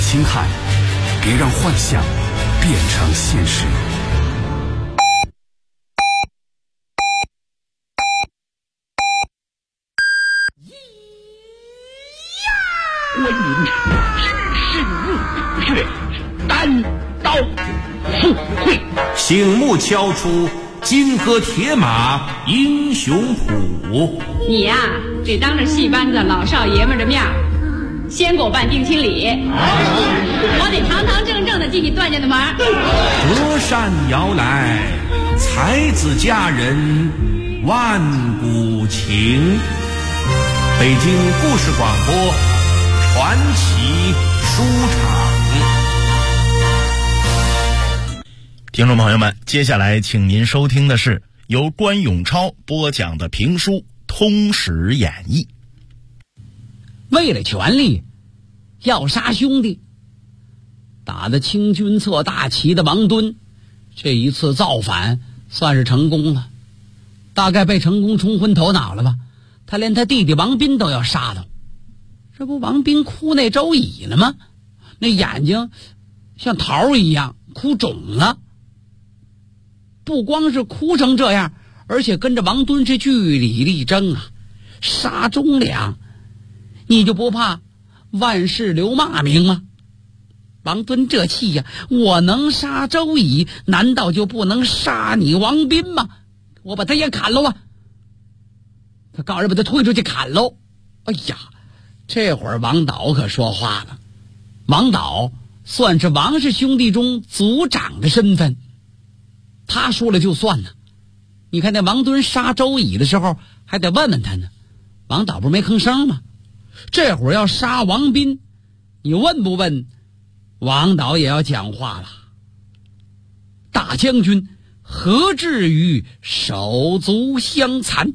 轻看，别让幻想变成现实。 观音只是入穴，单刀赴会， 醒目敲出金戈铁马英雄谱。 你呀，得当着戏班子老少爷们的面先给我办定亲礼，我得堂堂正正的进你段家的门。 隔山摇来，才子佳人万古情。北京故事广播传奇书场。 听众朋友们，接下来请您收听的是由关永超播讲的评书《通史演义》。 为了权力，要杀兄弟，打得清君侧大旗的王敦，这一次造反算是成功了，大概被成功冲昏头脑了吧？他连他弟弟王斌都要杀了。这不王斌哭那周乙了吗？那眼睛像桃一样哭肿了，不光是哭成这样，而且跟着王敦是据理力争啊，杀忠良，你就不怕万世留骂名吗？王敦这气呀，我能杀周乙，难道就不能杀你王斌吗？我把他也砍了啊！他告人把他推出去砍喽！哎呀，这会儿王导可说话了。王导算是王氏兄弟中族长的身份，他说了就算呢。你看那王敦杀周乙的时候还得问问他呢，王导不是没吭声吗？这会儿要杀王斌，你问不问，王导也要讲话了。大将军何至于手足相残？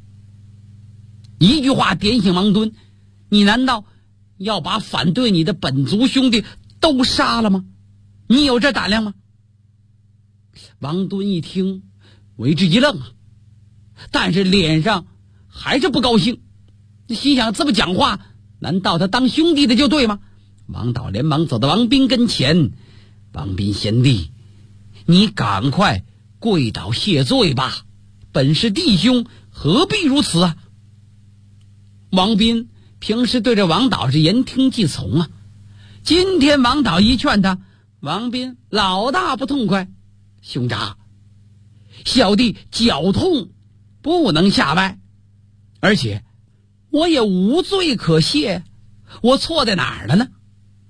一句话点醒王敦，你难道要把反对你的本族兄弟都杀了吗？你有这胆量吗？王敦一听为之一愣啊，但是脸上还是不高兴，心想这么讲话，难道他当兄弟的就对吗？王导连忙走到王斌跟前，王斌贤弟，你赶快跪倒谢罪吧，本是弟兄，何必如此啊？王斌平时对着王导是言听计从啊，今天王导一劝他，王斌老大不痛快。兄长，小弟脚痛不能下拜，而且我也无罪可谢，我错在哪儿了呢？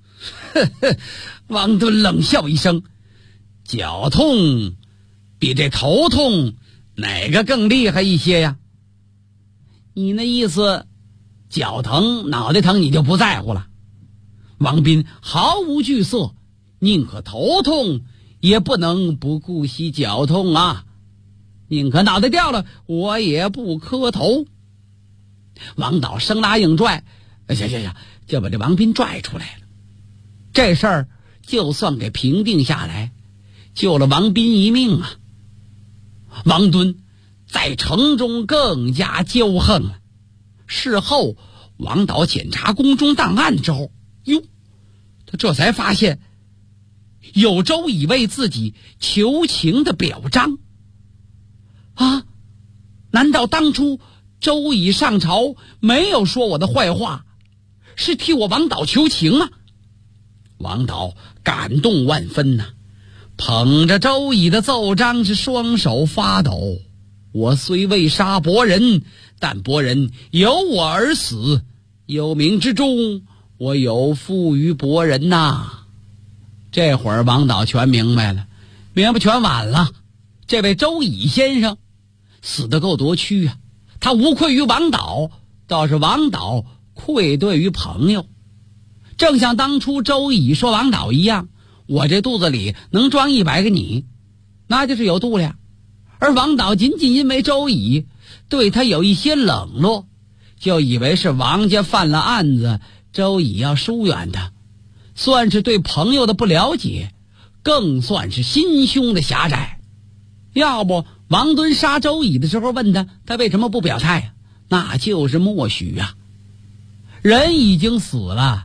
王敦冷笑一声，脚痛比这头痛哪个更厉害一些呀？你那意思脚疼脑袋疼你就不在乎了？王斌毫无惧色，宁可头痛也不能不顾惜脚痛啊，宁可脑袋掉了我也不磕头。王导生拉硬拽，行，就把这王斌拽出来了。这事儿就算给平定下来，救了王斌一命啊。王敦在城中更加骄横了。事后王导检查宫中档案之后，哟，他这才发现有周乙为自己求情的表彰啊！难道当初周乙上朝没有说我的坏话，是替我王导求情啊？王导感动万分呐，捧着周乙的奏章是双手发抖。我虽未杀伯仁，但伯仁有我而死，有名之中，我有负于伯仁呐。这会儿王导全明白了，明白全晚了。这位周乙先生死得够夺屈啊，他无愧于王导，倒是王导愧对于朋友。正像当初周乙说王导一样，我这肚子里能装100个你，那就是有度量。而王导仅仅因为周乙对他有一些冷落，就以为是王家犯了案子，周乙要疏远他，算是对朋友的不了解，更算是心胸的狭窄。要不王敦杀周乙的时候问他为什么不表态啊？那就是默许啊。人已经死了，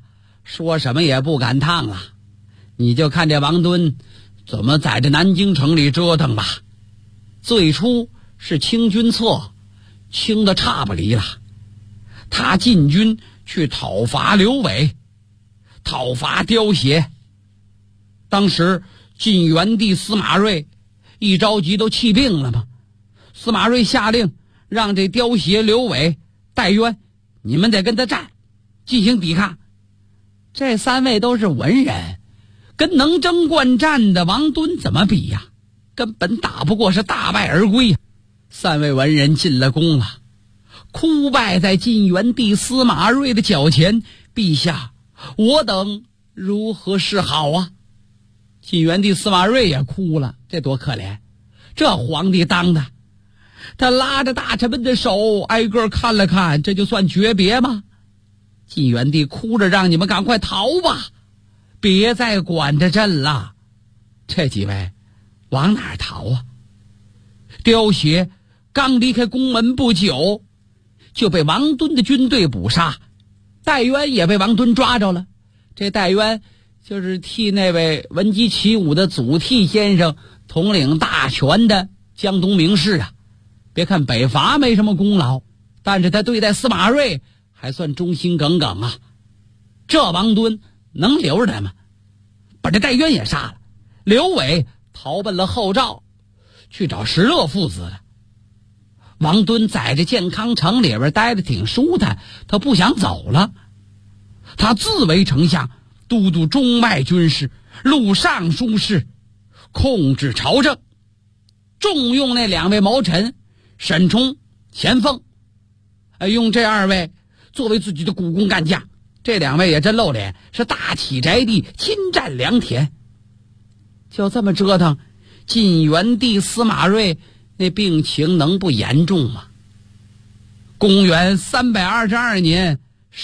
说什么也不敢趟了。你就看这王敦怎么在这南京城里折腾吧。最初是清君侧，清的差不离了。他进军去讨伐刘伟，讨伐刁协。当时晋元帝司马睿一着急都气病了嘛。司马睿下令让这刁协、刘伟、戴渊，你们得跟他战，进行抵抗。这三位都是文人，跟能征惯战的王敦怎么比呀？根本打不过，是大败而归呀。三位文人进了宫了，哭败在晋元帝司马睿的脚前。陛下，我等如何是好啊？晋元帝司马睿也哭了，这多可怜！这皇帝当的，他拉着大臣们的手，挨个看了看，这就算诀别吗？晋元帝哭着让你们赶快逃吧，别再管着朕了。这几位往哪儿逃啊？刁协刚离开宫门不久，就被王敦的军队捕杀。戴渊也被王敦抓着了。这戴渊就是替那位闻鸡起舞的祖逖先生统领大权的江东名士啊。别看北伐没什么功劳，但是他对待司马睿还算忠心耿耿啊。这王敦能留着他吗？把这戴渊也杀了。刘伟逃奔了后赵，去找石勒父子了。王敦在这建康城里边待得挺舒坦，他不想走了。他自为丞相，都督中外军事，录尚书事，控制朝政，重用那两位谋臣沈冲、钱凤，用这二位作为自己的股肱干将。这两位也真露脸，是大起宅地，亲占良田。就这么折腾，晋元帝司马睿那病情能不严重吗？公元322年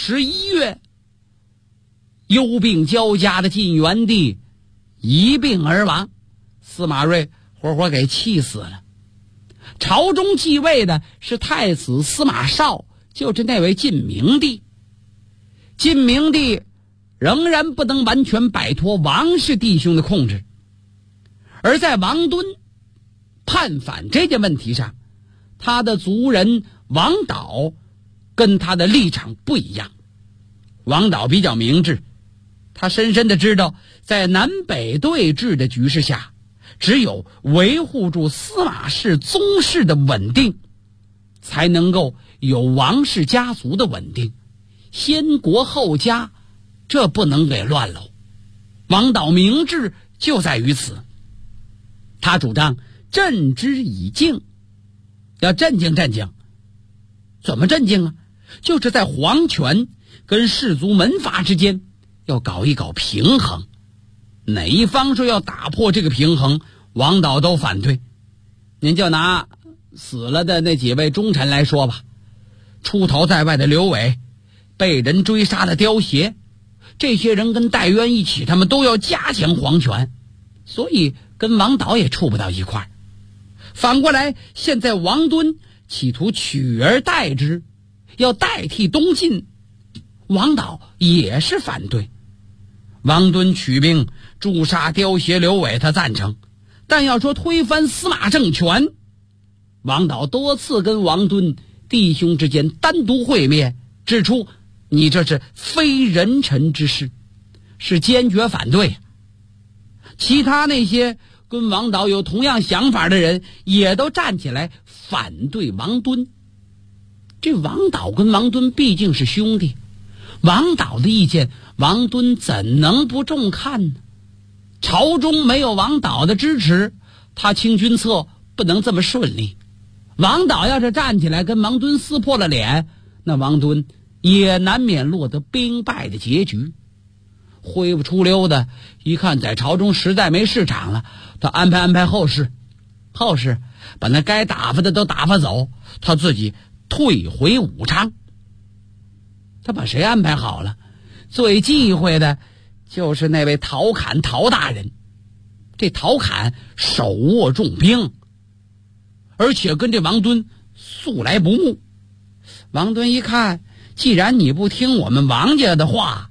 11月，忧病交加的晋元帝一病而亡，司马睿活活给气死了。朝中继位的是太子司马绍，就是那位晋明帝。晋明帝仍然不能完全摆脱王氏弟兄的控制，而在王敦叛反这件问题上，他的族人王导跟他的立场不一样。王导比较明智，他深深地知道，在南北对峙的局势下，只有维护住司马氏宗室的稳定，才能够有王氏家族的稳定。先国后家，这不能给乱了。王导明智就在于此，他主张镇之以静，要镇静镇静。怎么镇静啊？就是在皇权跟士族门阀之间要搞一搞平衡。哪一方说要打破这个平衡，王导都反对。您就拿死了的那几位忠臣来说吧，出逃在外的刘伟，被人追杀的刁协，这些人跟戴渊一起，他们都要加强皇权，所以跟王导也处不到一块儿。反过来，现在王敦企图取而代之，要代替东晋，王导也是反对。王敦取兵诛杀刁协、刘伟，他赞成，但要说推翻司马政权，王导多次跟王敦弟兄之间单独会面，指出你这是非人臣之事，是坚决反对。其他那些跟王导有同样想法的人也都站起来反对王敦。这王导跟王敦毕竟是兄弟，王导的意见王敦怎能不重看呢？朝中没有王导的支持，他清君侧不能这么顺利。王导要是站起来跟王敦撕破了脸，那王敦也难免落得兵败的结局。恢不出溜的一看在朝中实在没市场了，他安排后事把那该打发的都打发走，他自己退回武昌。他把谁安排好了？最忌讳的就是那位陶侃陶大人。这陶侃手握重兵，而且跟这王敦素来不睦。王敦一看，既然你不听我们王家的话，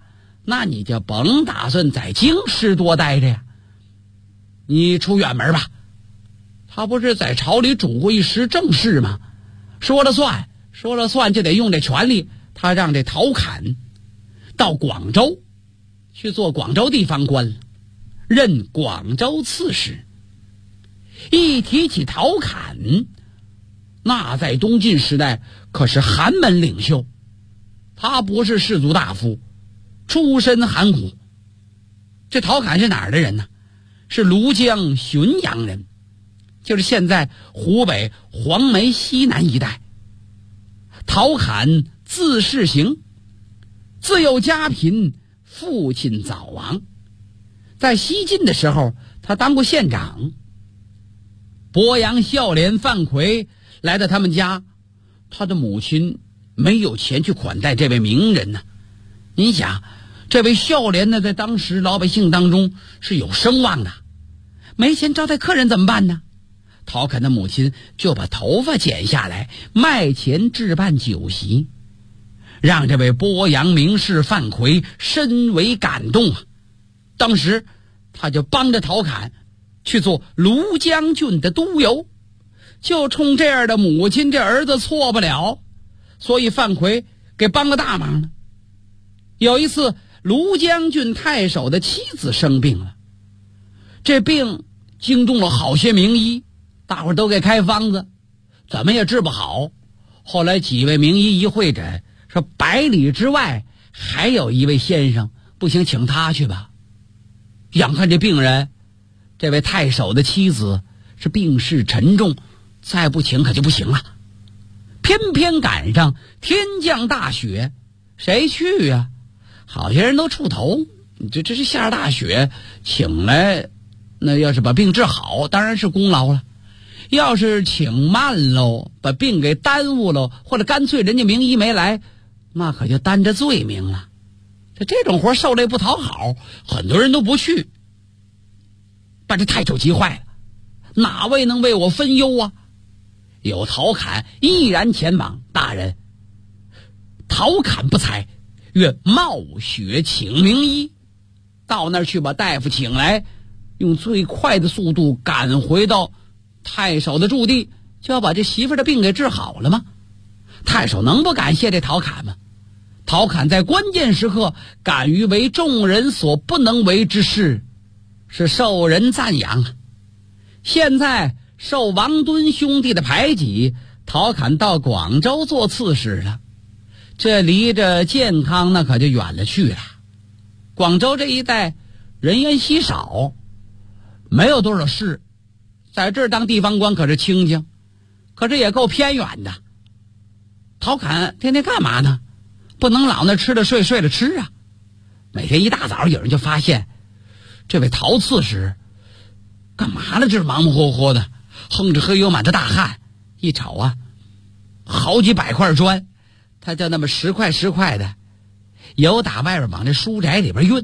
那你就甭打算在京师多待着呀，你出远门吧。他不是在朝里主过一时政事吗？说了算就得用这权力。他让这陶侃到广州去做广州地方官了，任广州刺史。一提起陶侃，那在东晋时代可是寒门领袖，他不是士族大夫，出身寒苦。这陶侃是哪儿的人呢？是庐江浔阳人，就是现在湖北黄梅西南一带。陶侃字世行，自幼家贫，父亲早亡。在西晋的时候，他当过县长。鄱阳孝廉范奎来到他们家，他的母亲没有钱去款待这位名人呢。您想，这位孝廉呢，在当时老百姓当中是有声望的，没钱招待客人怎么办呢？陶侃的母亲就把头发剪下来，卖钱置办酒席，让这位鄱阳名士范奎深为感动啊。当时他就帮着陶侃去做庐江郡的督邮，就冲这样的母亲，这儿子错不了，所以范奎给帮个大忙了。有一次庐江郡太守的妻子生病了，这病惊动了好些名医，大伙儿都给开方子，怎么也治不好。后来几位名医一会诊，说100里之外还有一位先生，不行，请他去吧。眼看这病人，这位太守的妻子是病势沉重，再不请可就不行了。偏偏赶上天降大雪，谁去呀？好些人都出头，这是下大雪，请来，那要是把病治好，当然是功劳了。要是请慢喽，把病给耽误喽，或者干脆人家名医没来，那可就担着罪名了。这种活受累不讨好，很多人都不去，把这太守急坏了，哪位能为我分忧啊？有陶侃毅然前往，大人，陶侃不才，愿冒雪请名医。到那儿去把大夫请来，用最快的速度赶回到太守的驻地，就要把这媳妇的病给治好了吗？太守能不感谢这陶侃吗？陶侃在关键时刻敢于为众人所不能为之事，是受人赞扬啊。现在受王敦兄弟的排挤，陶侃到广州做刺史了，这离着健康那可就远了去了。广州这一带人烟稀少，没有多少事，在这儿当地方官可是清静，可是也够偏远的。陶侃天天干嘛呢？不能老那吃了睡，睡了吃啊。每天一大早有人就发现这位陶刺史干嘛呢？这是忙忙活活的，哼着黑油满的大汗。一瞅啊，好几百块砖，他就那么10块10块的，由打外边往这书宅里边运。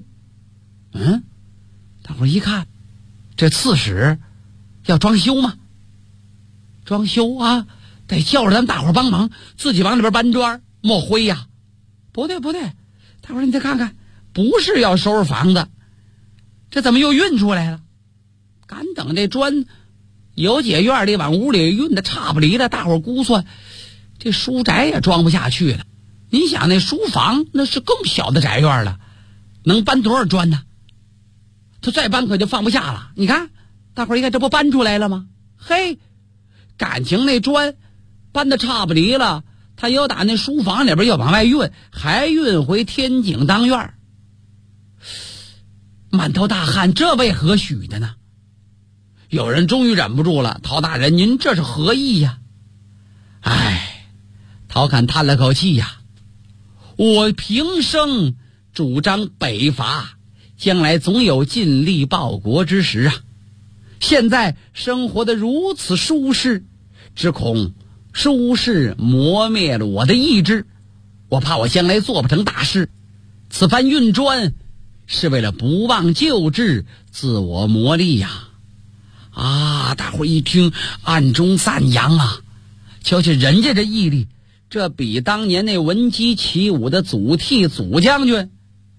大伙一看，这刺史要装修吗？装修啊，得叫着咱们大伙帮忙，自己往里边搬砖抹灰呀。不对，大伙你再看看，不是要收拾房子，这怎么又运出来了？赶等这砖由解院里往屋里运的差不离了，大伙估算这书宅也装不下去了。你想那书房那是更小的宅院了，能搬多少砖呢？他再搬可就放不下了。你看大伙一看，这不搬出来了吗？嘿，感情那砖搬的差不离了，他又打那书房里边又往外运，还运回天井当院，满头大汗，这为何许的呢？有人终于忍不住了，陶大人您这是何意呀？陶侃叹了口气呀，我平生主张北伐，将来总有尽力报国之时啊。现在生活得如此舒适，只恐舒适磨灭了我的意志，我怕我将来做不成大事。此番运砖是为了不忘旧志，自我磨砺呀。大伙一听暗中赞扬啊，瞧瞧人家这毅力，这比当年那闻鸡起舞的祖逖祖将军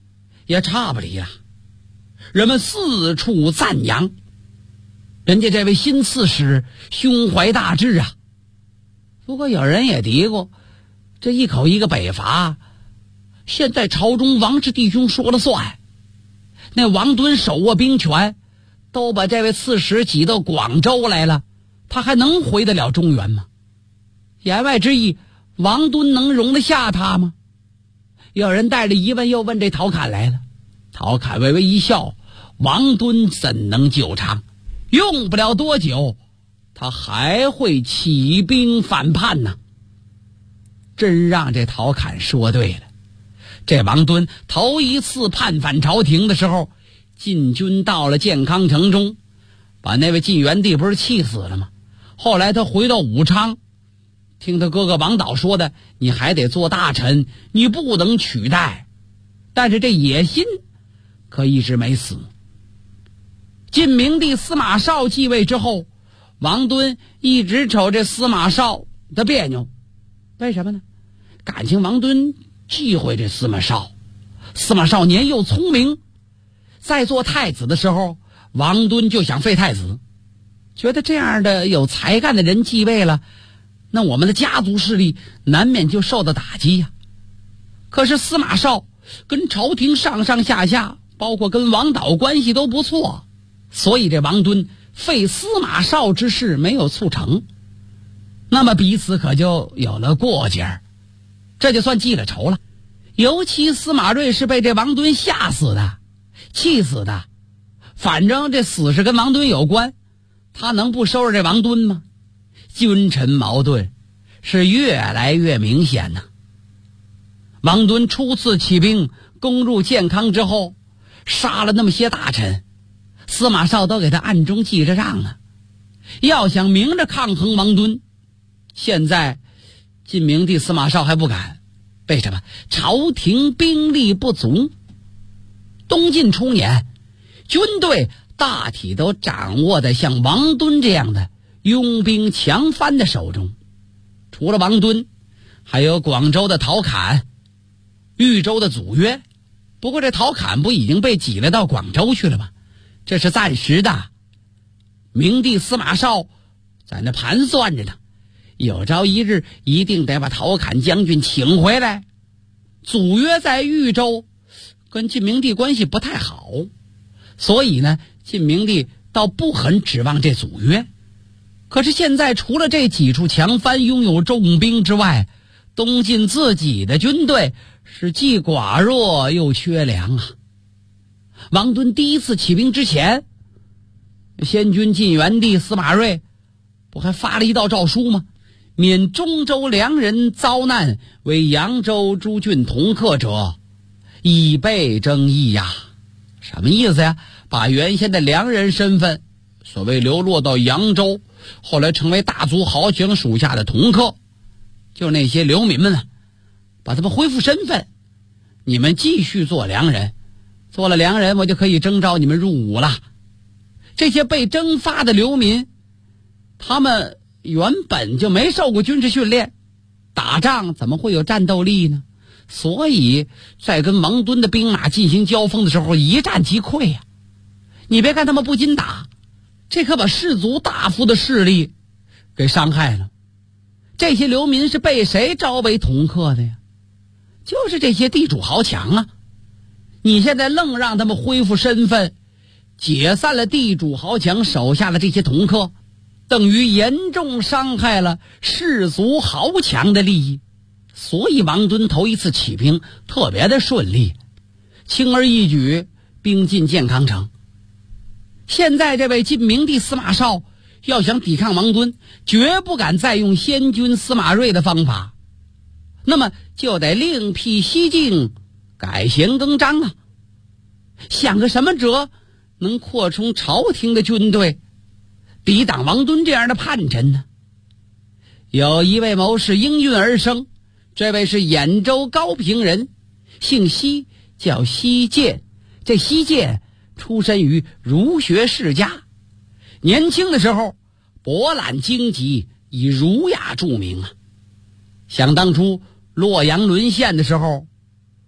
也差不离了，人们四处赞扬，人家这位新刺史胸怀大志啊。不过有人也嘀咕，这一口一个北伐，现在朝中王氏弟兄说了算，那王敦手握兵权，都把这位刺史挤到广州来了，他还能回得了中原吗？言外之意，王敦能容得下他吗？有人带着疑问又问这陶侃来了。陶侃微微一笑，王敦怎能久长？用不了多久，他还会起兵反叛呢。真让这陶侃说对了。这王敦头一次叛反朝廷的时候，晋军到了建康城中，把那位晋元帝不是气死了吗？后来他回到武昌，听他哥哥王导说的，你还得做大臣，你不能取代。但是这野心可一直没死。晋明帝司马绍继位之后，王敦一直瞅这司马绍的别扭。为什么呢？感情王敦忌讳这司马绍。司马绍年幼聪明，在做太子的时候，王敦就想废太子，觉得这样的有才干的人继位了，那我们的家族势力难免就受到打击呀。可是司马绍跟朝廷上上下下，包括跟王导关系都不错，所以这王敦废司马绍之事没有促成，那么彼此可就有了过节，这就算记了仇了。尤其司马睿是被这王敦吓死的，气死的，反正这死是跟王敦有关，他能不收拾这王敦吗？君臣矛盾是越来越明显呢。王敦初次起兵攻入建康之后，杀了那么些大臣，司马绍都给他暗中记着账啊。要想明着抗衡王敦，现在晋明帝司马绍还不敢。为什么？朝廷兵力不足。东晋初年，军队大体都掌握在像王敦这样的拥兵强藩的手中。除了王敦，还有广州的陶侃，豫州的祖约。不过这陶侃不已经被挤了到广州去了吗？这是暂时的。明帝司马绍在那盘算着呢，有朝一日一定得把陶侃将军请回来。祖约在豫州跟晋明帝关系不太好，所以呢，晋明帝倒不很指望这祖约。可是现在除了这几处强藩拥有重兵之外，东晋自己的军队是既寡弱又缺粮啊。王敦第一次起兵之前，先君晋元帝司马睿不还发了一道诏书吗？免中州良人遭难，为扬州诸郡同客者，以备征议呀。什么意思呀？把原先的良人身份，所谓流落到扬州，后来成为大族豪强属下的同客，就是那些流民们啊，把他们恢复身份，你们继续做良人，做了良人，我就可以征召你们入伍了。这些被征发的流民，他们原本就没受过军事训练，打仗怎么会有战斗力呢？所以在跟王敦的兵马进行交锋的时候，一战即溃呀。你别看他们不禁打，这可把士族大夫的势力给伤害了。这些流民是被谁招为同客的呀？就是这些地主豪强啊。你现在愣让他们恢复身份，解散了地主豪强手下的这些同客，等于严重伤害了士族豪强的利益。所以王敦头一次起兵特别的顺利，轻而易举兵进建康城。现在这位晋明帝司马绍要想抵抗王敦，绝不敢再用先君司马睿的方法，那么就得另辟蹊径，改弦更张啊。想个什么辙能扩充朝廷的军队，抵挡王敦这样的叛臣呢？有一位谋士应运而生，这位是兖州高平人，姓西，叫西涧。这西涧出身于儒学世家，年轻的时候博览经籍，以儒雅著名啊。想当初洛阳沦陷的时候，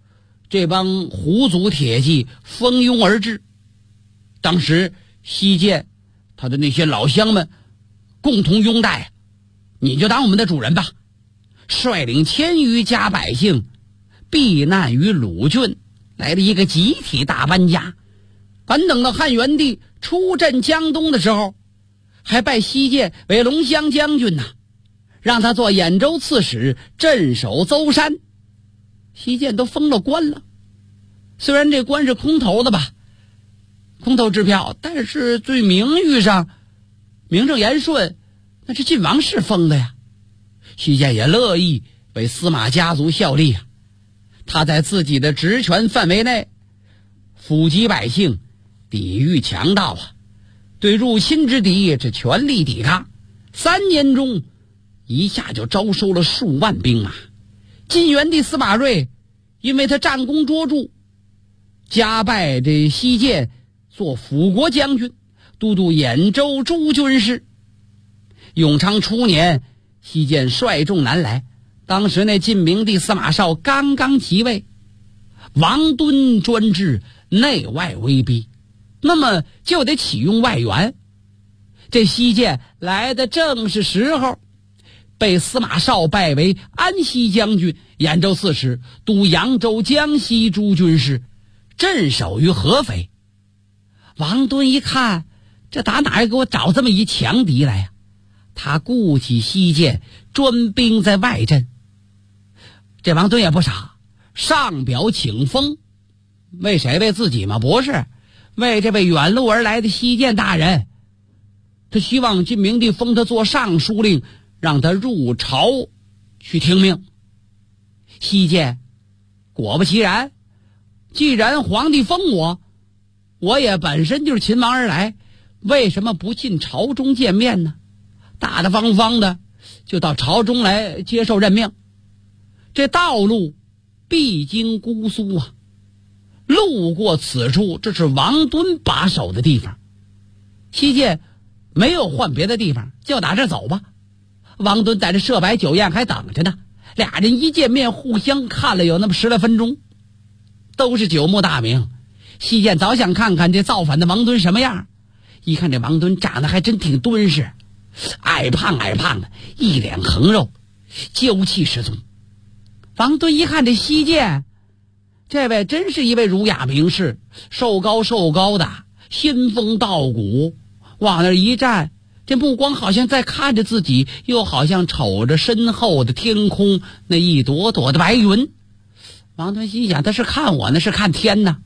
这帮胡族铁骑蜂拥而至。当时西涧他的那些老乡们共同拥戴，你就当我们的主人吧，率领1000余家百姓避难于鲁郡，来了一个集体大搬家。反等到汉元帝出镇江东的时候，还拜西涧为龙骧将军呐，让他做兖州刺史，镇守邹山。西涧都封了官了，虽然这官是空头的吧，空头支票，但是对名誉上名正言顺，那是晋王室封的呀。西涧也乐意为司马家族效力啊。他在自己的职权范围内抚及百姓，抵御强盗啊，对入侵之敌是全力抵抗。3年中一下就招收了数万兵马。晋元帝司马睿因为他战功卓著，加拜这西涧做辅国将军，都督兖州诸军事。永昌初年，西涧率众南来，当时那晋明帝司马绍刚刚即位，王敦专制，内外威逼，那么就得启用外援。这西涧来的正是时候，被司马绍拜为安西将军、兖州刺史，督扬州、江西诸军事，镇守于合肥。王敦一看，这打哪儿给我找这么一强敌来呀？他顾起西涧专兵在外镇。这王敦也不傻，上表请封。为谁？为自己吗？不是，为这位远路而来的西涧大人。他希望晋明帝封他做尚书令，让他入朝去听命。西涧果不其然，既然皇帝封我，我也本身就是秦王而来，为什么不进朝中见面呢？大大方方的就到朝中来接受任命。这道路必经姑苏啊，路过此处，这是王敦把守的地方。西涧没有换别的地方，就打这走吧。王敦在这设摆酒宴还等着呢，俩人一见面互相看了有那么10来分钟，都是久慕大名。西涧早想看看这造反的王敦什么样，一看这王敦长得还真挺敦实，矮胖的，一脸横肉，娇气十足。王敦一看这西涧，这位真是一位儒雅名士，瘦高的，仙风道骨，往那一站，这目光好像在看着自己，又好像瞅着身后的天空那一朵朵的白云。王敦心想，他是看我呢，是看天呢？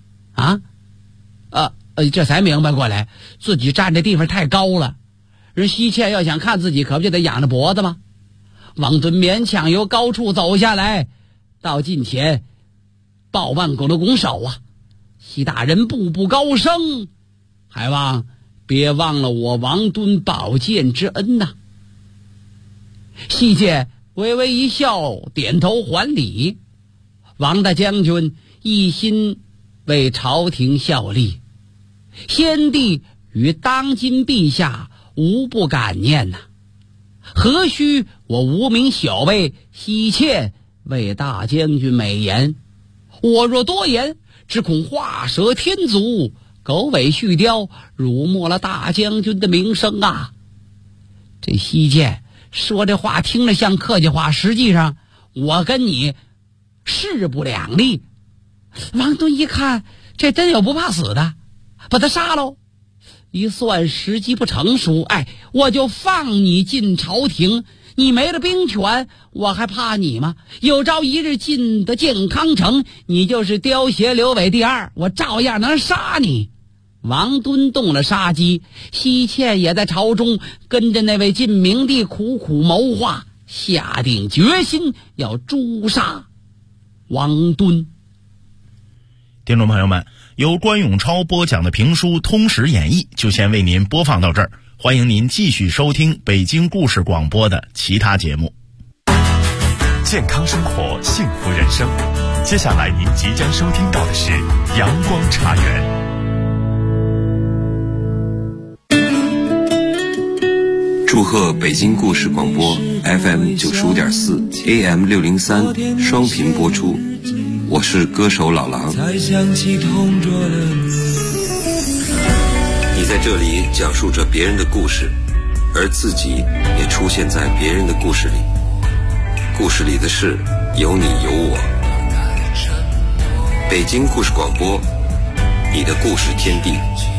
这才明白过来，自己站这地方太高了，人西涧要想看自己，可不就得仰着脖子吗？王敦勉强由高处走下来，到近前抱腕拱手啊，西大人步步高升，还望别忘了我王敦保荐之恩呐。西涧微微一笑，点头还礼。王大将军一心为朝廷效力，先帝与当今陛下无不感念呐，何须我无名小尉西涧为大将军美言？我若多言，只恐画蛇添足，狗尾续貂，辱没了大将军的名声啊。这西涧说这话听着像客气话，实际上我跟你势不两立。王敦一看，这真有不怕死的，把他杀喽。一算时机不成熟，我就放你进朝廷，你没了兵权，我还怕你吗？有朝一日进得健康城，你就是雕鞋刘伟第2，我照样能杀你。王敦动了杀机，西涧也在朝中跟着那位晋明帝苦苦谋划，下定决心要诛杀王敦。 听众朋友们，由关永超播讲的评书《通史演义》就先为您播放到这儿，欢迎您继续收听北京故事广播的其他节目。 健康生活，幸福人生。接下来您即将收听到的是阳光茶园。 祝贺北京故事广播 FM 95.4 AM 603双频播出。 我是歌手老狼。 才想起同桌的你在这里讲述着别人的故事，而自己也出现在别人的故事里。故事里的事有你有我。北京故事广播，你的故事天地。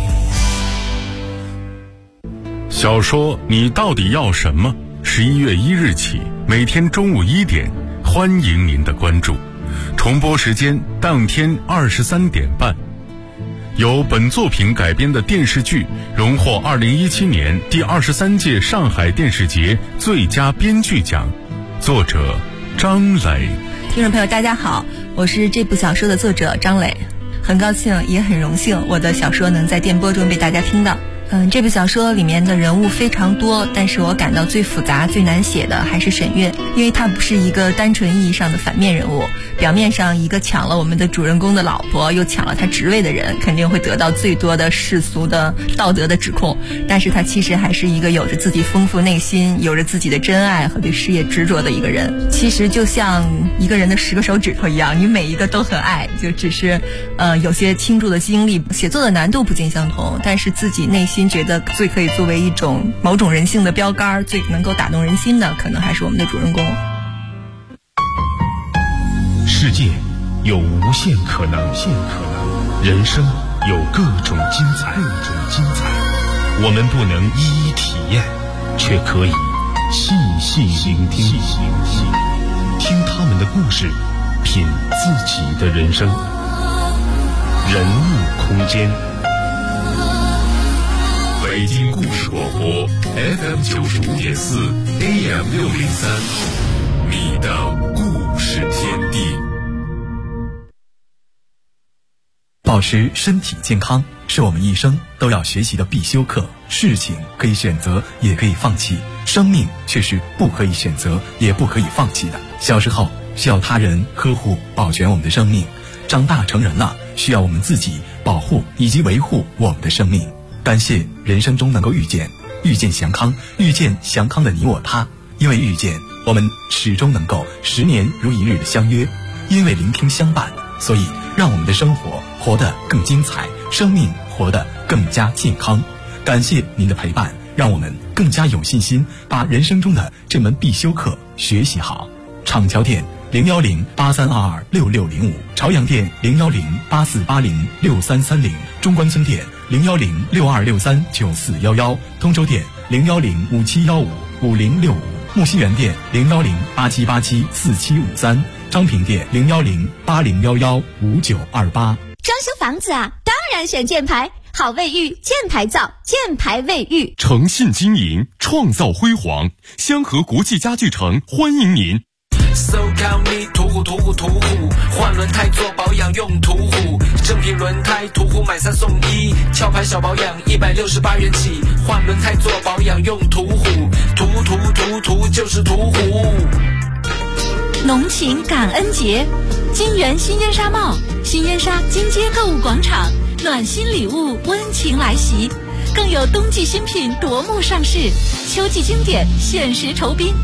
小说你到底要什么？11月1日起，每天中午1点，欢迎您的关注。重播时间当天23点半。由本作品改编的电视剧荣获2017年第23届上海电视节最佳编剧奖，作者张磊。 听众朋友大家好，我是这部小说的作者张磊，很高兴也很荣幸我的小说能在电波中被大家听到。这部小说里面的人物非常多，但是我感到最复杂最难写的还是沈月，因为她不是一个单纯意义上的反面人物。表面上一个抢了我们的主人公的老婆又抢了他职位的人，肯定会得到最多的世俗的道德的指控，但是他其实还是一个有着自己丰富内心，有着自己的真爱和对事业执着的一个人。其实就像一个人的10个手指头一样，你每一个都很爱，就只是有些倾注的精力，写作的难度不尽相同，但是自己内心觉得最可以作为一种某种人性的标杆，最能够打动人心的可能还是我们的主人公。 世界有无限可能，人生有各种精彩。我们不能一一体验，却可以细细聆听，听他们的故事，品自己的人生。人物空间， 北京故事广播 FM 95.4 AM 603，你的故事天地。 保持身体健康是我们一生都要学习的必修课。事情可以选择，也可以放弃，生命却是不可以选择，也不可以放弃的。小时候需要他人呵护保全我们的生命，长大成人了需要我们自己保护以及维护我们的生命。感谢人生中能够遇见祥康，遇见祥康的你我他。因为遇见，我们始终能够10年如一日的相约；因为聆听相伴，所以让我们的生活活得更精彩，生命活得更加健康。感谢您的陪伴，让我们更加有信心把人生中的这门必修课学习好。厂桥店01083226605，朝阳店01084806330，中关村店01062639411，通州店01057155065，木樨园店01087874753，张平店01080115928。 装修房子啊，当然选箭牌，好卫浴，箭牌造，箭牌卫浴， 诚信经营，创造辉煌。香河国际家具城欢迎您。 So call me 途虎，换轮胎做保养用途虎，正品轮胎途虎买3送1，壳牌小保养168元起，换轮胎做保养用途虎，途就是途虎。 浓情感恩节，金源新烟纱帽，新烟纱金街购物广场，暖心礼物温情来袭，更有冬季新品夺目上市，秋季经典限时酬宾。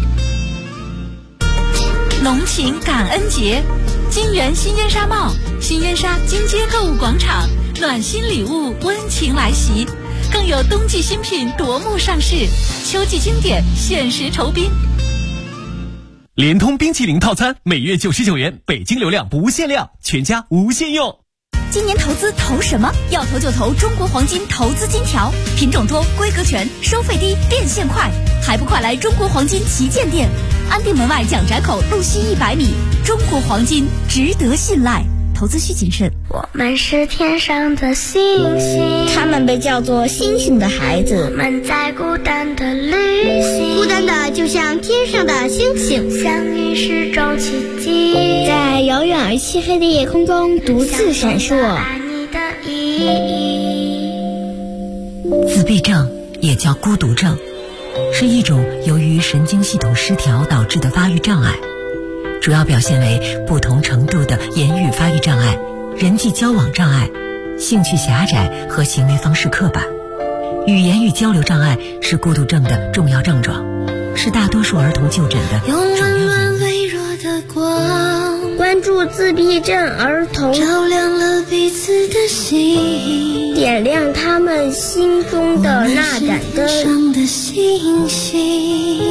浓情感恩节，金源新烟纱帽，新烟纱金街购物广场，暖心礼物温情来袭，更有冬季新品夺目上市，秋季经典限时酬宾。 联通冰淇淋套餐每月99元，北京流量不限量，全家无限用。 今年投资投什么？要投就投中国黄金投资金条，品种多，规格全，收费低，变现快，还不快来中国黄金旗舰店，安定门外蒋宅口路西100米，中国黄金值得信赖，投资需谨慎。 我们是天上的星星， 他们被叫做星星的孩子， 我们在孤单的旅行， 孤单的就像天上的星星， 相遇是种奇迹， 在遥远而漆黑的夜空中独自闪烁。 自闭症也叫孤独症，是一种由于神经系统失调导致的发育障碍，主要表现为不同程度的言语发育障碍、人际交往障碍、兴趣狭窄和行为方式刻板。语言与交流障碍是孤独症的重要症状，是大多数儿童就诊的主要原因。 用温暖微弱的光，关帮助自闭症儿童， 照亮了彼此的心， 点亮他们心中的那盏灯。 上的星星。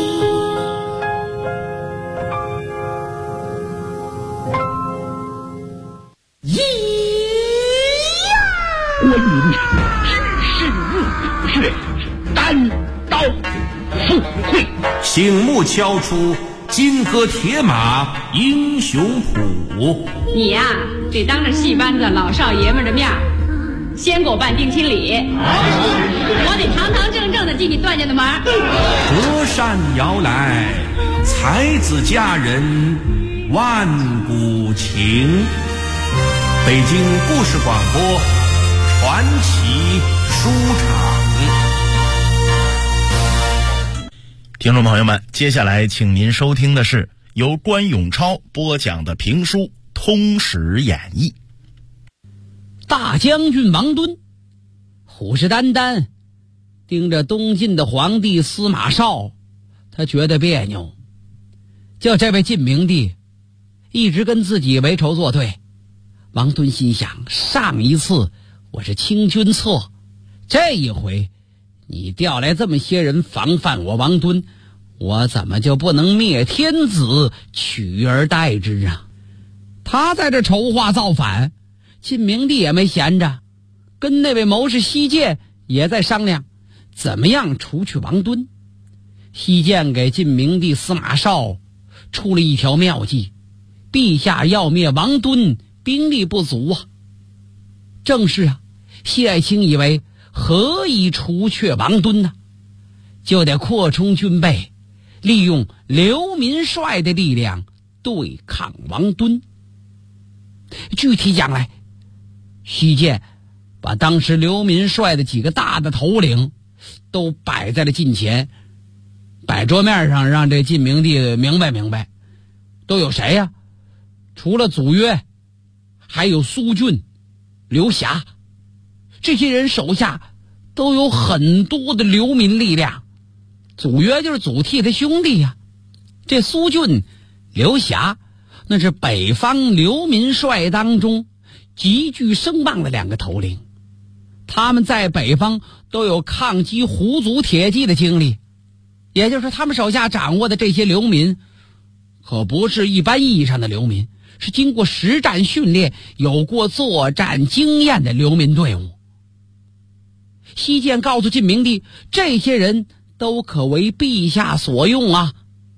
观音知事入穴，单刀赴会， 醒目敲出金戈铁马英雄谱。 你呀，得当着戏班子老少爷们的面先给我办定亲礼，我得堂堂正正的进你段家的门。 隔山遥来，才子佳人万古情。北京故事广播传奇书场。 听众朋友们，接下来请您收听的是由关永超播讲的评书《通史演义》。 大将军王敦虎视眈眈盯着东晋的皇帝司马绍，他觉得别扭，就这位晋明帝一直跟自己为仇作对。王敦心想，上一次我是清君侧，这一回你调来这么些人防范我王敦，我怎么就不能灭天子取而代之啊？他在这筹划造反，晋明帝也没闲着，跟那位谋士西涧也在商量怎么样除去王敦。西涧给晋明帝司马绍出了一条妙计，陛下要灭王敦，兵力不足啊。正是啊，西爱卿以为何以除却王敦呢？就得扩充军备，利用刘民帅的力量对抗王敦。具体讲来，西涧把当时刘民帅的几个大的头领都摆在了近前，摆桌面上，让这晋明帝明白明白都有谁呀？除了祖约，还有苏峻、刘霞，这些人手下都有很多的流民力量。祖约就是祖逖的兄弟呀，这苏峻、刘霞那是北方流民帅当中极具声望的两个头领，他们在北方都有抗击胡族铁骑的经历，也就是他们手下掌握的这些流民可不是一般意义上的流民，是经过实战训练、有过作战经验的流民队伍。西涧告诉晋明帝，这些人都可为陛下所用啊。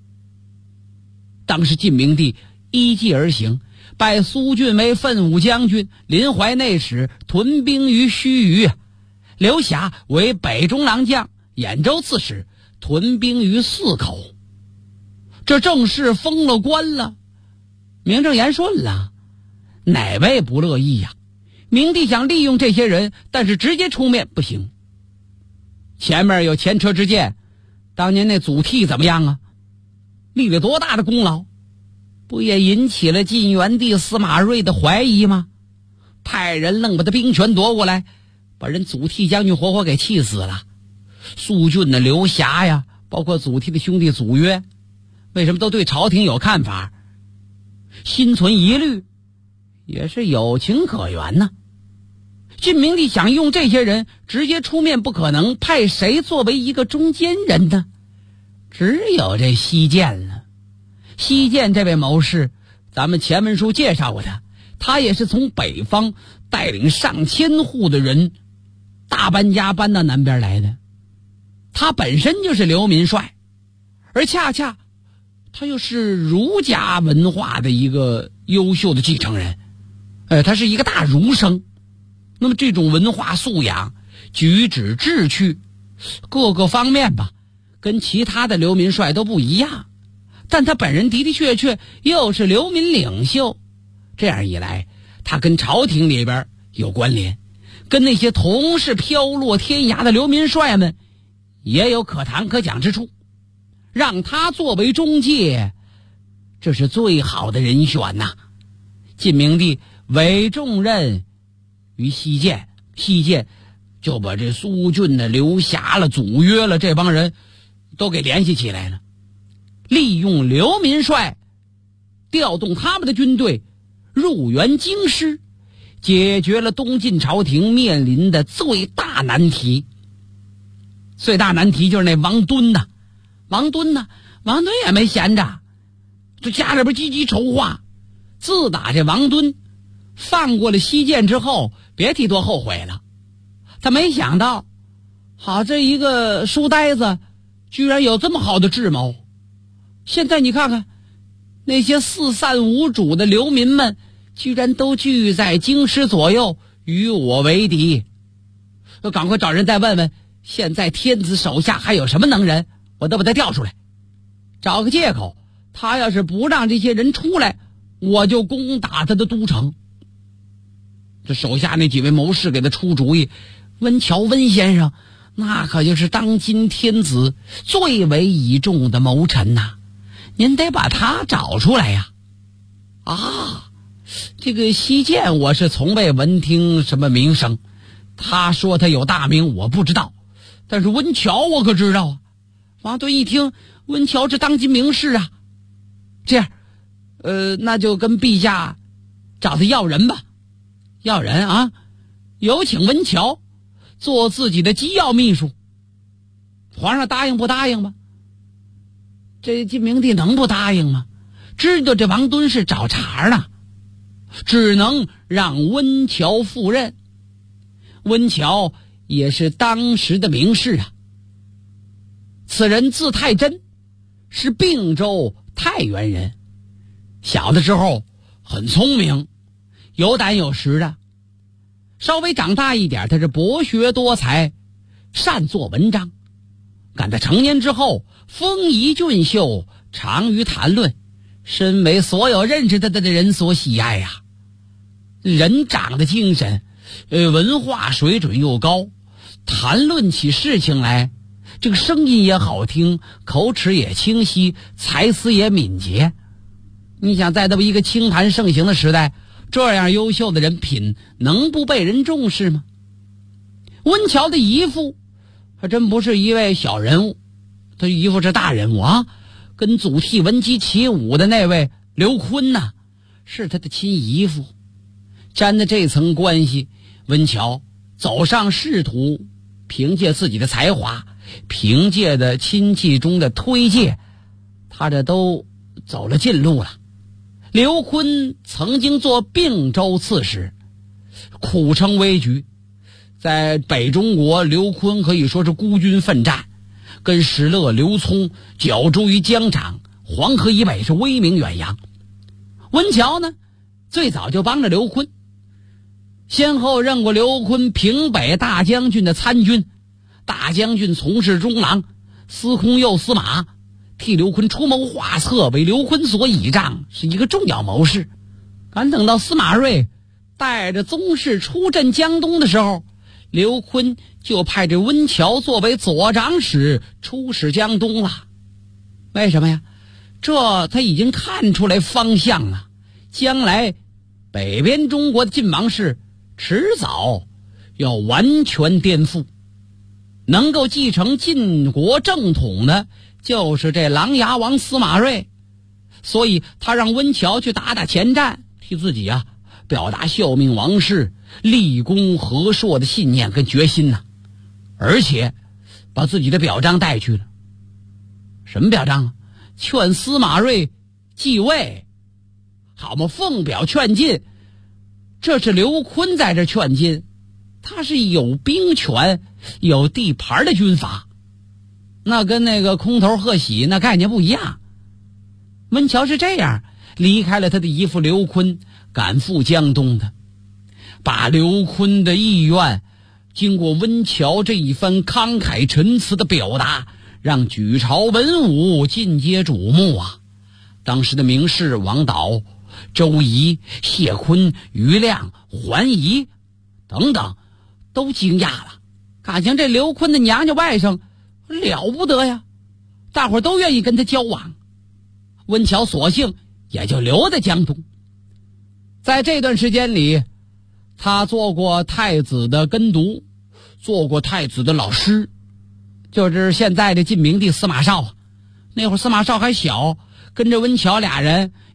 当时晋明帝依计而行，拜苏峻为奋武将军、临淮内史，屯兵于盱眙；刘霞为北中郎将、兖州刺史，屯兵于泗口。这正式封了官了，名正言顺了，哪位不乐意呀？明帝想利用这些人，但是直接出面不行。前面有前车之鉴，当年那祖逖怎么样啊？立了多大的功劳，不也引起了晋元帝司马睿的怀疑吗？派人愣把他兵权夺过来，把人祖逖将军活活给气死了。苏峻的刘霞呀，包括祖逖的兄弟祖约，为什么都对朝廷有看法？心存疑虑，也是有情可原呢。晋明帝想用这些人直接出面不可能，派谁作为一个中间人呢？只有这西涧了。西涧这位谋士，咱们前文书介绍过他也是从北方带领上千户的人大搬家搬到南边来的。他本身就是流民帅，而恰恰他又是儒家文化的一个优秀的继承人，他是一个大儒生。那么这种文化素养、举止志趣各个方面吧，跟其他的流民帅都不一样，但他本人的的确确又是流民领袖。这样一来，他跟朝廷里边有关联，跟那些同是飘落天涯的流民帅们也有可谈可讲之处。让他作为中介，这是最好的人选呐。晋明帝委重任于西涧，西涧就把这苏峻的、刘霞了、祖约了这帮人都给联系起来了，利用流民帅，调动他们的军队入园京师，解决了东晋朝廷面临的最大难题。最大难题就是那王敦呐，王敦也没闲着，这家里边积极筹划。自打这王敦放过了西涧之后，别提多后悔了。他没想到，好这一个书呆子居然有这么好的智谋。现在你看看，那些四散无主的流民们居然都聚在京师左右，与我为敌。赶快找人再问问，现在天子手下还有什么能人，我都把他调出来，找个借口，他要是不让这些人出来，我就攻打他的都城。这手下那几位谋士给他出主意，温峤温先生那可就是当今天子最为倚重的谋臣呐，您得把他找出来呀。这个西涧我是从未闻听什么名声，他说他有大名我不知道，但是温峤我可知道啊。王敦一听温峤是当今名士啊，这样那就跟陛下找他要人吧。要人啊，有请温峤做自己的机要秘书。皇上答应不答应吧？这晋明帝能不答应吗？知道这王敦是找茬呢，只能让温峤赴任。温峤也是当时的名士啊，此人字太真，是并州太原人。小的时候很聪明，有胆有识的。稍微长大一点，他是博学多才，善作文章。赶在成年之后，风仪俊秀，长于谈论，深为所有认识他的人所喜爱呀。人长得精神，文化水准又高，谈论起事情来，这个声音也好听，口齿也清晰，才思也敏捷。你想在这么一个清谈盛行的时代，这样优秀的人品能不被人重视吗？温峤的姨父还真不是一位小人物，他姨父是大人物啊，跟祖逖闻鸡起舞的那位刘琨呐，是他的亲姨父。沾着这层关系，温峤走上仕途，凭借自己的才华，凭借的亲戚中的推介，他这都走了近路了。刘琨曾经做并州刺史，苦撑危局。在北中国，刘琨可以说是孤军奋战，跟石勒、刘聪角逐于疆场，黄河以北是威名远扬。温峤呢，最早就帮着刘琨，先后任过刘琨平北大将军的参军，大将军从事中郎，司空右司马，替刘琨出谋划策，为刘琨所倚仗，是一个重要谋士。赶等到司马睿带着宗室出镇江东的时候，刘琨就派这温峤作为左长史出使江东了。为什么呀？这他已经看出来方向了，将来北边中国的晋王室迟早要完全颠覆，能够继承晋国正统的就是这琅琊王司马睿，所以他让温峤去打打前站，替自己啊表达效命王室、立功和硕的信念跟决心呢。而且把自己的表彰带去了。什么表彰啊？劝司马睿继位，好嘛，奉表劝进。这是刘琨在这劝进，他是有兵权、有地盘的军阀，那跟那个空头贺喜那概念不一样。温峤是这样离开了他的姨父刘琨，赶赴江东的，把刘琨的意愿经过温峤这一番慷慨陈词的表达，让举朝文武尽皆瞩目啊。当时的名士王导、周仪、谢坤、于亮、桓仪等等都惊讶了，感情这刘琨的娘家外甥了不得呀，大伙都愿意跟他交往。温峤索性也就留在江东。在这段时间里，他做过太子的跟读，做过太子的老师，就是现在的晋明帝司马绍。那会儿司马绍还小，跟着温峤俩人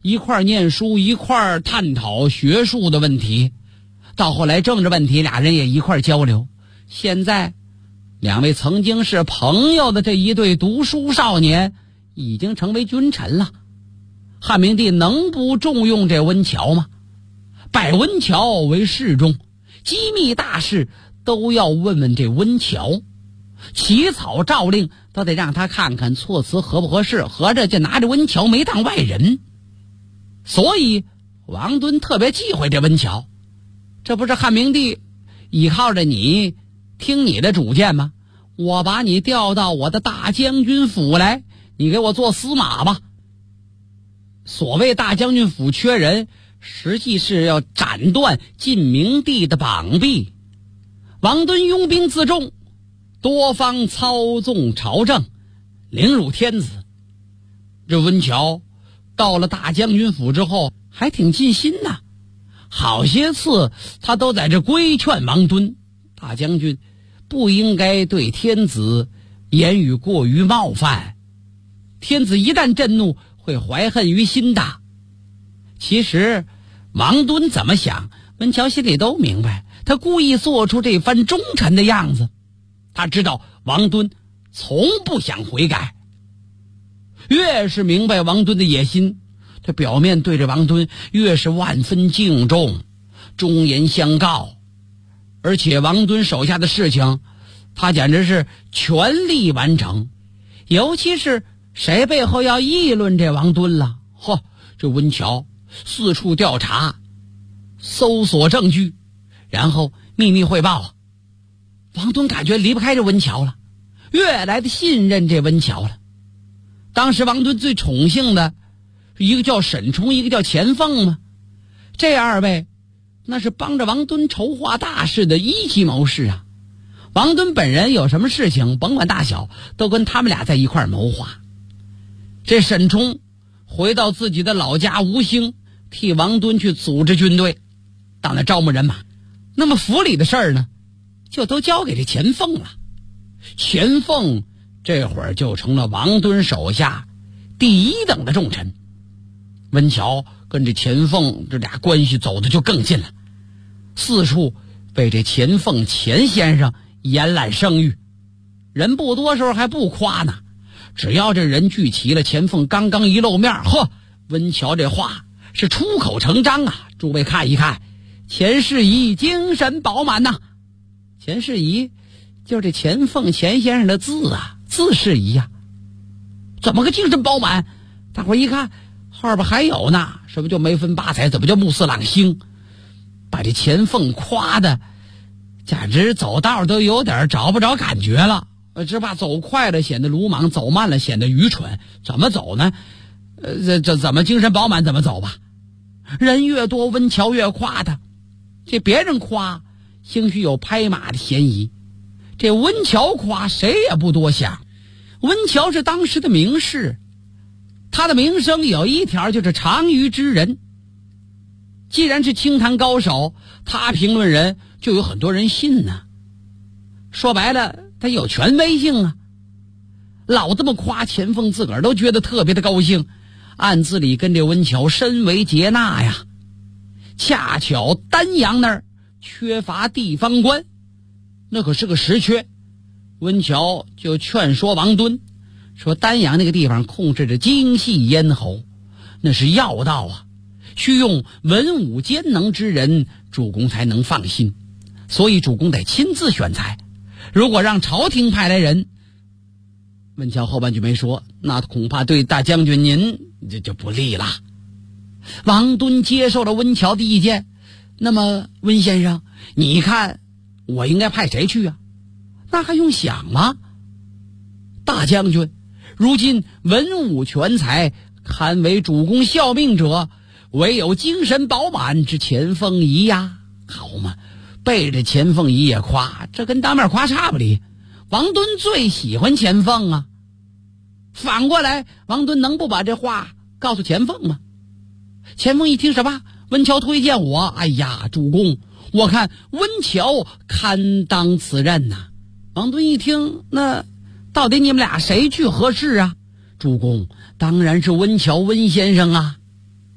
一块念书，一块探讨学术的问题，到后来政治问题俩人也一块交流。现在两位曾经是朋友的这一对读书少年已经成为君臣了。汉明帝能不重用这温峤吗？拜温峤为侍中，机密大事都要问问这温峤，起草诏令都得让他看看措辞合不合适，合着就拿着温峤没当外人。所以王敦特别忌讳这温峤，这不是汉明帝依靠着你听你的主见吗？我把你调到我的大将军府来，你给我做司马吧。所谓大将军府缺人，实际是要斩断晋明帝的膀臂。王敦拥兵自重，多方操纵朝政，凌辱天子。这温峤到了大将军府之后还挺尽心呐，好些次他都在这规劝王敦，大将军不应该对天子言语过于冒犯，天子一旦震怒会怀恨于心的。其实王敦怎么想，温峤心里都明白，他故意做出这番忠臣的样子，他知道王敦从不想悔改。越是明白王敦的野心，他表面对着王敦越是万分敬重，忠言相告。而且王敦手下的事情他简直是全力完成，尤其是谁背后要议论这王敦了，这温峤四处调查搜索证据，然后秘密汇报。王敦感觉离不开这温峤了，越来的信任这温峤了。当时王敦最宠幸的一个叫沈冲，一个叫钱凤嘛，这二位那是帮着王敦筹划大事的一级谋士啊。王敦本人有什么事情甭管大小，都跟他们俩在一块谋划。这沈冲回到自己的老家吴兴，替王敦去组织军队，到那招募人马。那么府里的事儿呢，就都交给这钱凤了。钱凤这会儿就成了王敦手下第一等的重臣。温峤跟这钱凤这俩关系走的就更近了，四处被这钱凤钱先生延揽声誉。人不多时候还不夸呢，只要这人聚齐了，钱凤刚刚一露面，温峤这话是出口成章啊！诸位看一看，钱世宜精神饱满呐。钱世宜就是这钱凤钱先生的字啊，字世宜啊。怎么个精神饱满？大伙一看后边还有呢，什么叫眉分八彩，怎么叫目似朗星，把这钱凤夸的简直走道都有点找不着感觉了。只怕走快了显得鲁莽，走慢了显得愚蠢。怎么走呢？这怎么精神饱满怎么走吧。人越多温峤越夸他，这别人夸兴许有拍马的嫌疑，这温峤夸谁也不多想。温峤是当时的名士，他的名声有一条就是长于知人。既然是清谈高手，他评论人就有很多人信呢。说白了他有权威性啊。老这么夸钱凤，自个儿都觉得特别的高兴，暗自里跟这温峤深为接纳呀。恰巧丹阳那儿缺乏地方官，那可是个实缺。温峤就劝说王敦，说丹阳那个地方控制着精细咽喉，那是要道啊，需用文武兼能之人，主公才能放心。所以主公得亲自选材，如果让朝廷派来人，温峤后半句没说，那恐怕对大将军您这就不利了。王敦接受了温峤的意见，那么温先生，你看我应该派谁去啊？那还用想吗？大将军，如今文武全才，堪为主公效命者，唯有精神饱满之钱凤仪呀。好嘛，背着钱凤仪也夸，这跟当面夸差不离。王敦最喜欢钱凤啊，反过来王敦能不把这话告诉钱凤吗？钱凤一听什么温峤推荐我，哎呀，主公，我看温峤堪当此任呐。王敦一听，那到底你们俩谁去合适啊？主公，当然是温峤温先生啊。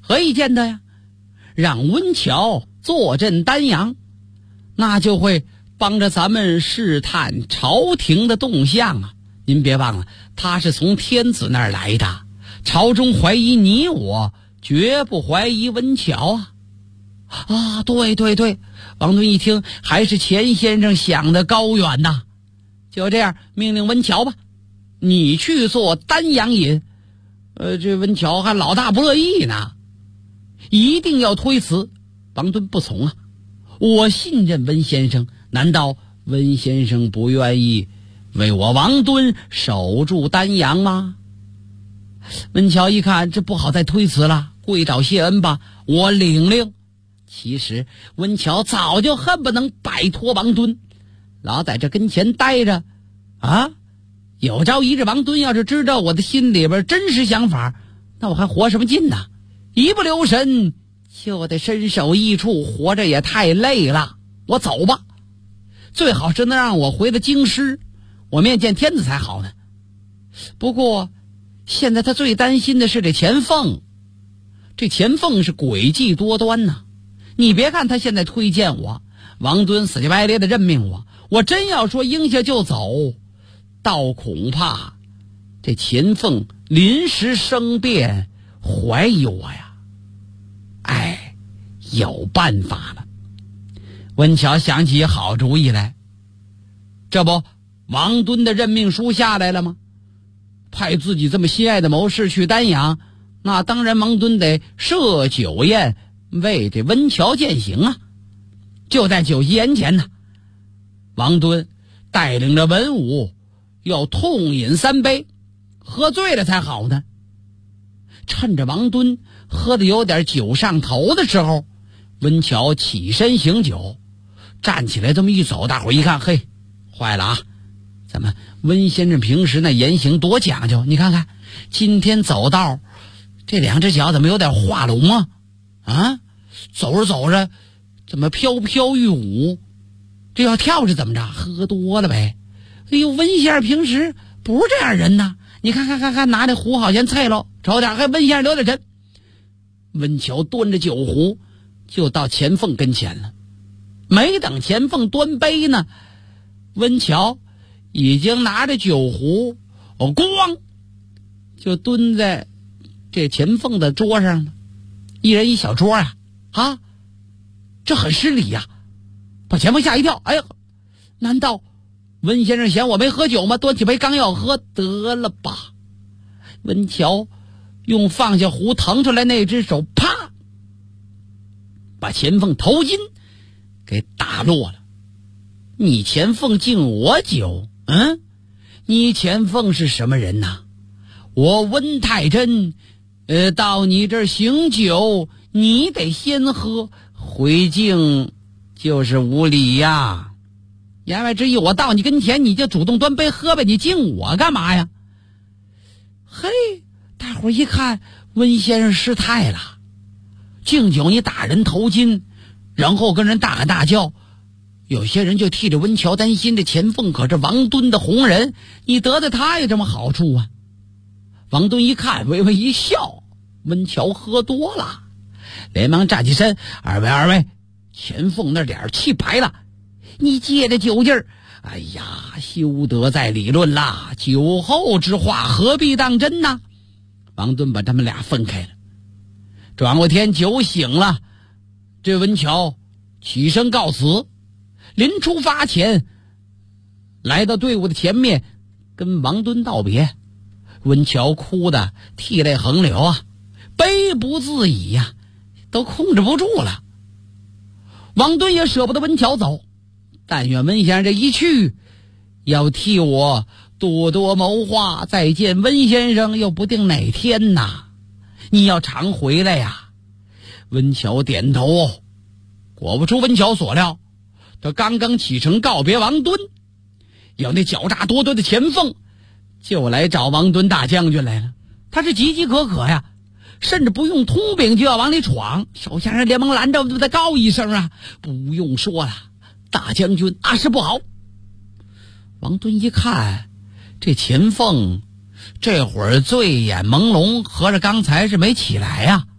何以见得呀？让温峤坐镇丹阳，那就会帮着咱们试探朝廷的动向啊！您别忘了，他是从天子那儿来的，朝中怀疑你我，绝不怀疑温峤啊！啊，对对对，王敦一听，还是钱先生想的高远呐！就这样，命令温峤吧，你去做丹阳尹。这温峤还老大不乐意呢，一定要推辞。王敦不从啊，我信任温先生，难道温先生不愿意为我王敦守住丹阳吗？温峤一看，这不好再推辞了，跪倒谢恩吧，我领令。其实温峤早就恨不能摆脱王敦，老在这跟前待着啊！有朝一日王敦要是知道我的心里边真实想法，那我还活什么劲呢？一不留神就得身首异处，活着也太累了。我走吧，最好是能让我回了京师，我面见天子才好呢。不过现在他最担心的是这钱凤，这钱凤是诡计多端呐。你别看他现在推荐我，王敦死乞白咧的任命我真要说应下就走，倒恐怕这钱凤临时生变，怀疑我呀。哎，有办法了。温峤想起好主意来，这不王敦的任命书下来了吗？派自己这么心爱的谋士去丹阳，那当然王敦得设酒宴为这温峤饯行啊。就在酒席宴前呢，王敦带领着文武要痛饮3杯，喝醉了才好呢。趁着王敦喝得有点酒上头的时候，温峤起身行酒，站起来这么一走，大伙一看，嘿，坏了啊！咱们温先生平时那言行多讲究，你看看今天走道这2只脚怎么有点画龙啊？啊，走着走着怎么飘飘欲舞？这要跳是怎么着？喝多了呗。哎呦，温先生平时不是这样人呐！你看，拿那壶好像菜喽，瞅点，还温先生留点神。温峤端着酒壶就到钱凤跟前了，没等钱凤端杯呢，温峤已经拿着酒壶，咣就蹲在这钱凤的桌上了，一人一小桌啊，这很失礼呀，把钱凤吓一跳。哎呀，难道温先生嫌我没喝酒吗？端起杯刚要喝，得了吧！温峤用放下壶腾出来那只手，啪，把钱凤头巾给打落了。你钱凤敬我酒，你钱凤是什么人呐？我温太真，到你这儿行酒，你得先喝，回敬就是无礼呀。言外之意，我到你跟前，你就主动端杯喝呗，你敬我干嘛呀？嘿，大伙一看温先生失态了，敬酒你打人头巾，然后跟人大喊大叫，有些人就替着温峤担心，这钱凤可是王敦的红人，你得罪他有什么好处啊？王敦一看，微微一笑，温峤喝多了，连忙站起身，二位，钱凤那脸气白了，你借着酒劲儿，哎呀，休得再理论啦，酒后之话何必当真呢？王敦把他们俩分开了。转过天，酒醒了，这温峤起身告辞，临出发前来到队伍的前面跟王敦道别。温峤哭得涕泪横流啊，悲不自已呀，都控制不住了。王敦也舍不得温峤走，但愿温先生这一去，要替我多多谋划，再见温先生又不定哪天呐，你要常回来呀。温峤点头。果不出温峤所料，他刚刚启程告别王敦，有那狡诈多端的钱凤就来找王敦大将军来了。他是岌岌可可呀，甚至不用通禀就要往里闯。手下人连忙拦着，再告一声啊，不用说了，大将军大事不好。王敦一看，这钱凤这会儿醉眼朦胧，合着刚才是没起来呀。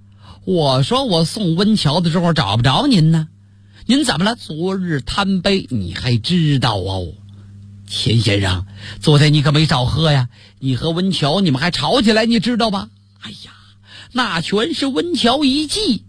我说我送温峤的时候找不着您呢，您怎么了？昨日贪杯，你还知道哦？钱先生，昨天你可没少喝呀，你和温峤你们还吵起来，你知道吧？哎呀，那全是温峤一计。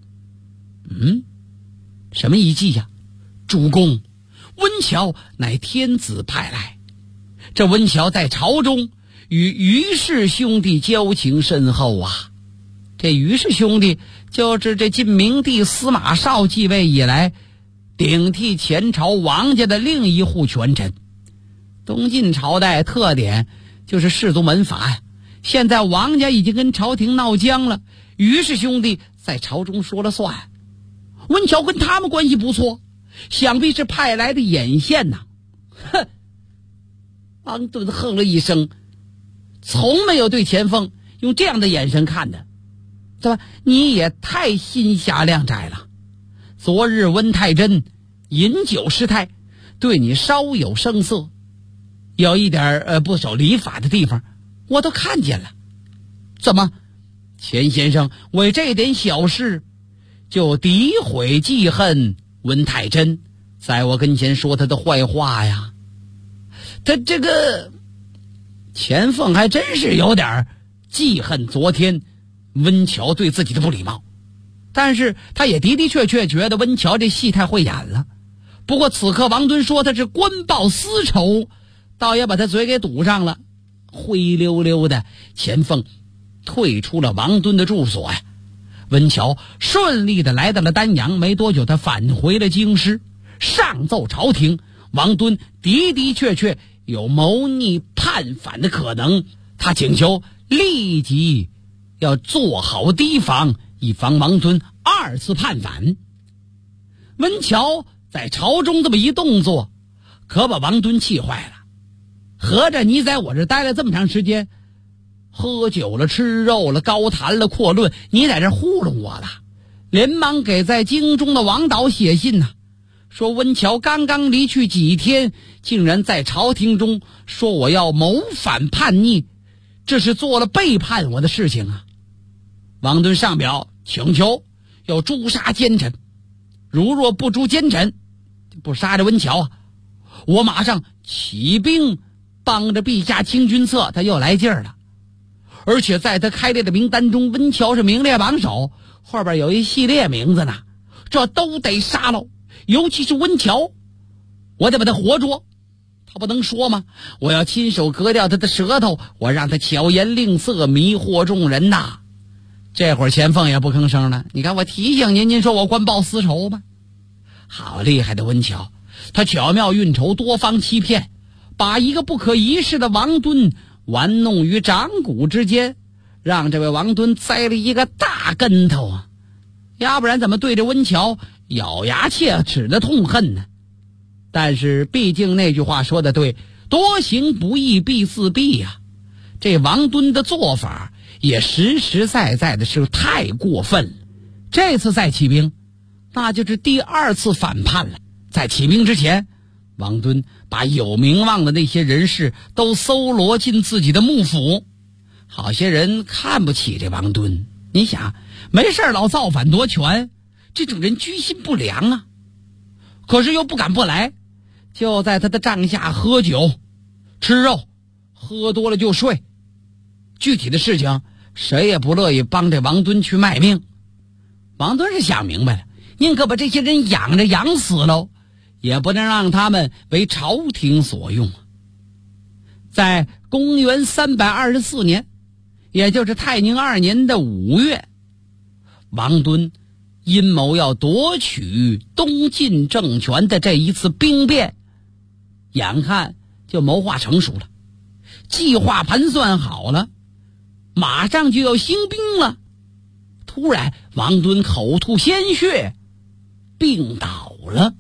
什么一计呀？主公，温峤乃天子派来，这温峤在朝中与于氏兄弟交情深厚啊。这于氏兄弟就是这晋明帝司马绍继位以来顶替前朝王家的另一户权臣。东晋朝代特点就是氏族门阀呀，现在王家已经跟朝廷闹僵了，于氏兄弟在朝中说了算。温峤跟他们关系不错，想必是派来的眼线呐。哼！王敦哼了一声，从没有对钱凤用这样的眼神看的，对吧？你也太心狭量窄了。昨日温太真饮酒失态，对你稍有生色，有一点不守礼法的地方，我都看见了。怎么，钱先生为这点小事就诋毁记恨温太真，在我跟前说他的坏话呀？他这个钱凤还真是有点记恨昨天温峤对自己的不礼貌，但是他也的的确确觉得温峤这戏太会演了。不过此刻王敦说他是官报私仇，倒也把他嘴给堵上了。灰溜溜的，钱凤退出了王敦的住所呀。温峤顺利的来到了丹阳，没多久他返回了京师，上奏朝廷，王敦的的确确有谋逆叛反的可能，他请求立即要做好提防，以防王敦二次叛反。温峤在朝中这么一动作，可把王敦气坏了。合着你在我这待了这么长时间，喝酒了，吃肉了，高谈了，阔论，你在这糊弄我了。连忙给在京中的王导写信呐，说温峤刚刚离去几天，竟然在朝廷中说我要谋反叛逆，这是做了背叛我的事情啊。王敦上表请求要诛杀奸臣，如若不诛奸臣，不杀这温峤啊，我马上起兵帮着陛下清君侧。他又来劲儿了，而且在他开列的名单中，温峤是名列榜首，后边有一系列名字呢，这都得杀喽。尤其是温峤，我得把他活捉，他不能说吗？我要亲手割掉他的舌头，我让他巧言令色，迷惑众人呐。这会儿钱凤也不吭声了。你看我提醒您，您说我官报私仇吧？好厉害的温峤，他巧妙运筹，多方欺骗，把一个不可一世的王敦玩弄于掌骨之间，让这位王敦栽了一个大跟头啊！要不然怎么对着温峤咬牙切齿的痛恨呢？但是毕竟那句话说的对，多行不义必自毙呀。这王敦的做法也实实在在的是太过分了。这次再起兵，那就是第二次反叛了。在起兵之前，王敦把有名望的那些人士都搜罗进自己的幕府。好些人看不起这王敦，你想，没事老造反夺权，这种人居心不良啊。可是又不敢不来，就在他的帐下喝酒吃肉，喝多了就睡。具体的事情谁也不乐意帮这王敦去卖命。王敦是想明白了，宁可把这些人养着养死喽，也不能让他们为朝廷所用。在公元324年，也就是泰宁2年的5月，王敦阴谋要夺取东晋政权的这一次兵变，眼看就谋划成熟了，计划盘算好了，马上就要兴兵了。突然王敦口吐鲜血，病倒了。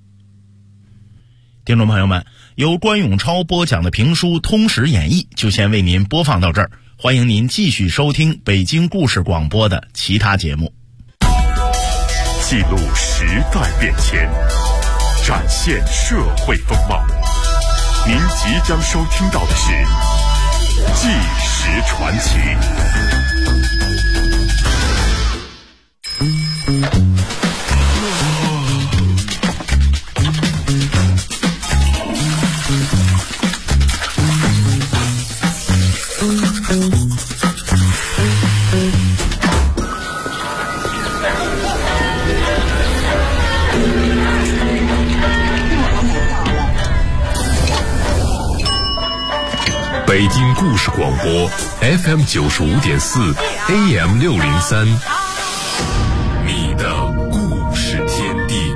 听众朋友们，由关永超播讲的评书《通史演义》就先为您播放到这儿，欢迎您继续收听北京故事广播的其他节目。 记录时代变迁，展现社会风貌。您即将收听到的是《纪实传奇》。 北京故事广播 FM 95.4 AM 603，你的故事天地。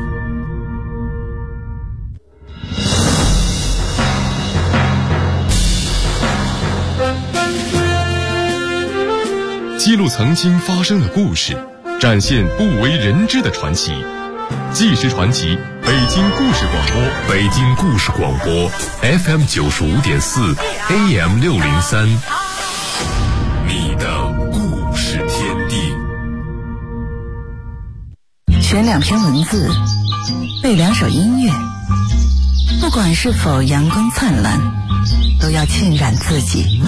记录曾经发生的故事，展现不为人知的传奇。纪实传奇，北京故事广播，北京故事广播 FM 95.4 AM 603，你的故事天地。 选2篇文字，背2首音乐，不管是否阳光灿烂，都要浸染自己。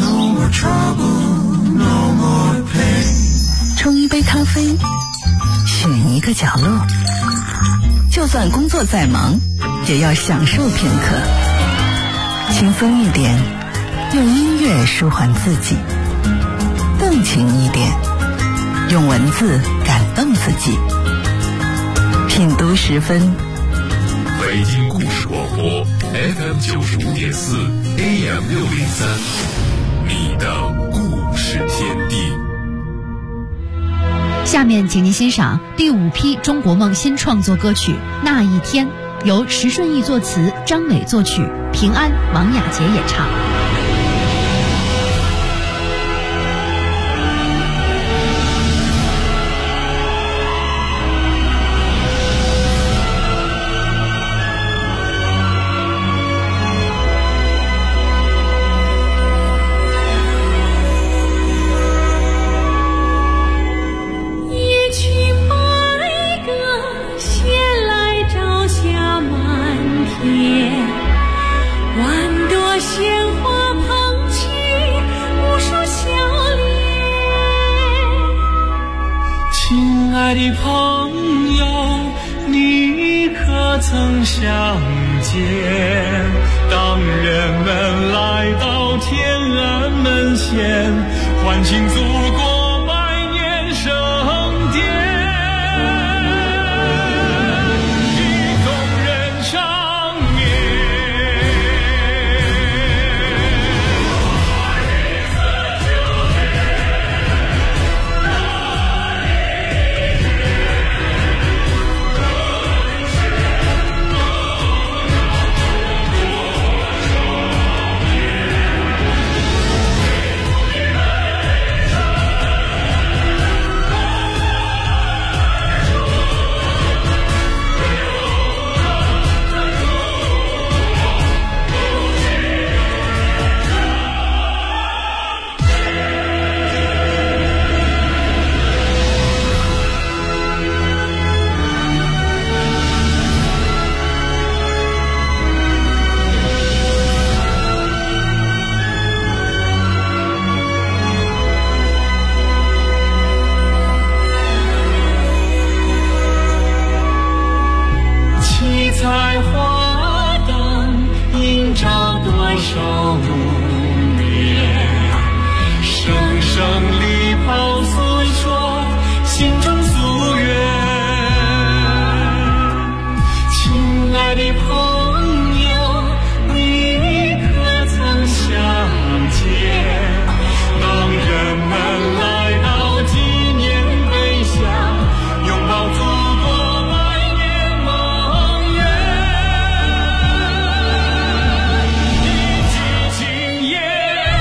冲一杯咖啡，选一个角落，就算工作再忙，也要享受片刻。轻松一点，用音乐舒缓自己；动情一点，用文字感动自己。品读10分， 北京故事广播 FM 95.4 AM 603，你的故事天地。 下面请您欣赏第5批中国梦新创作歌曲《那一天》，由石顺义作词，张磊作曲，平安、王雅洁演唱。 亲爱的朋友，你可曾想见，当人们来到天安门前，欢庆祖国